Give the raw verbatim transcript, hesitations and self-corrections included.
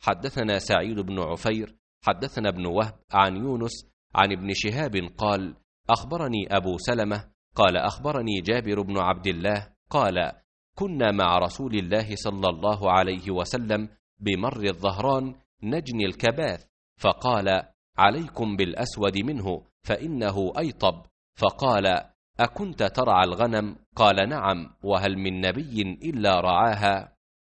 حدثنا سعيد بن عفير حدثنا ابن وهب عن يونس عن ابن شهاب قال أخبرني أبو سلمة قال أخبرني جابر بن عبد الله قال كنا مع رسول الله صلى الله عليه وسلم بمر الظهران نجني الكباث، فقال عليكم بالأسود منه فإنه أيطب، فقال أكنت ترعى الغنم؟ قال نعم، وهل من نبي إلا رعاها؟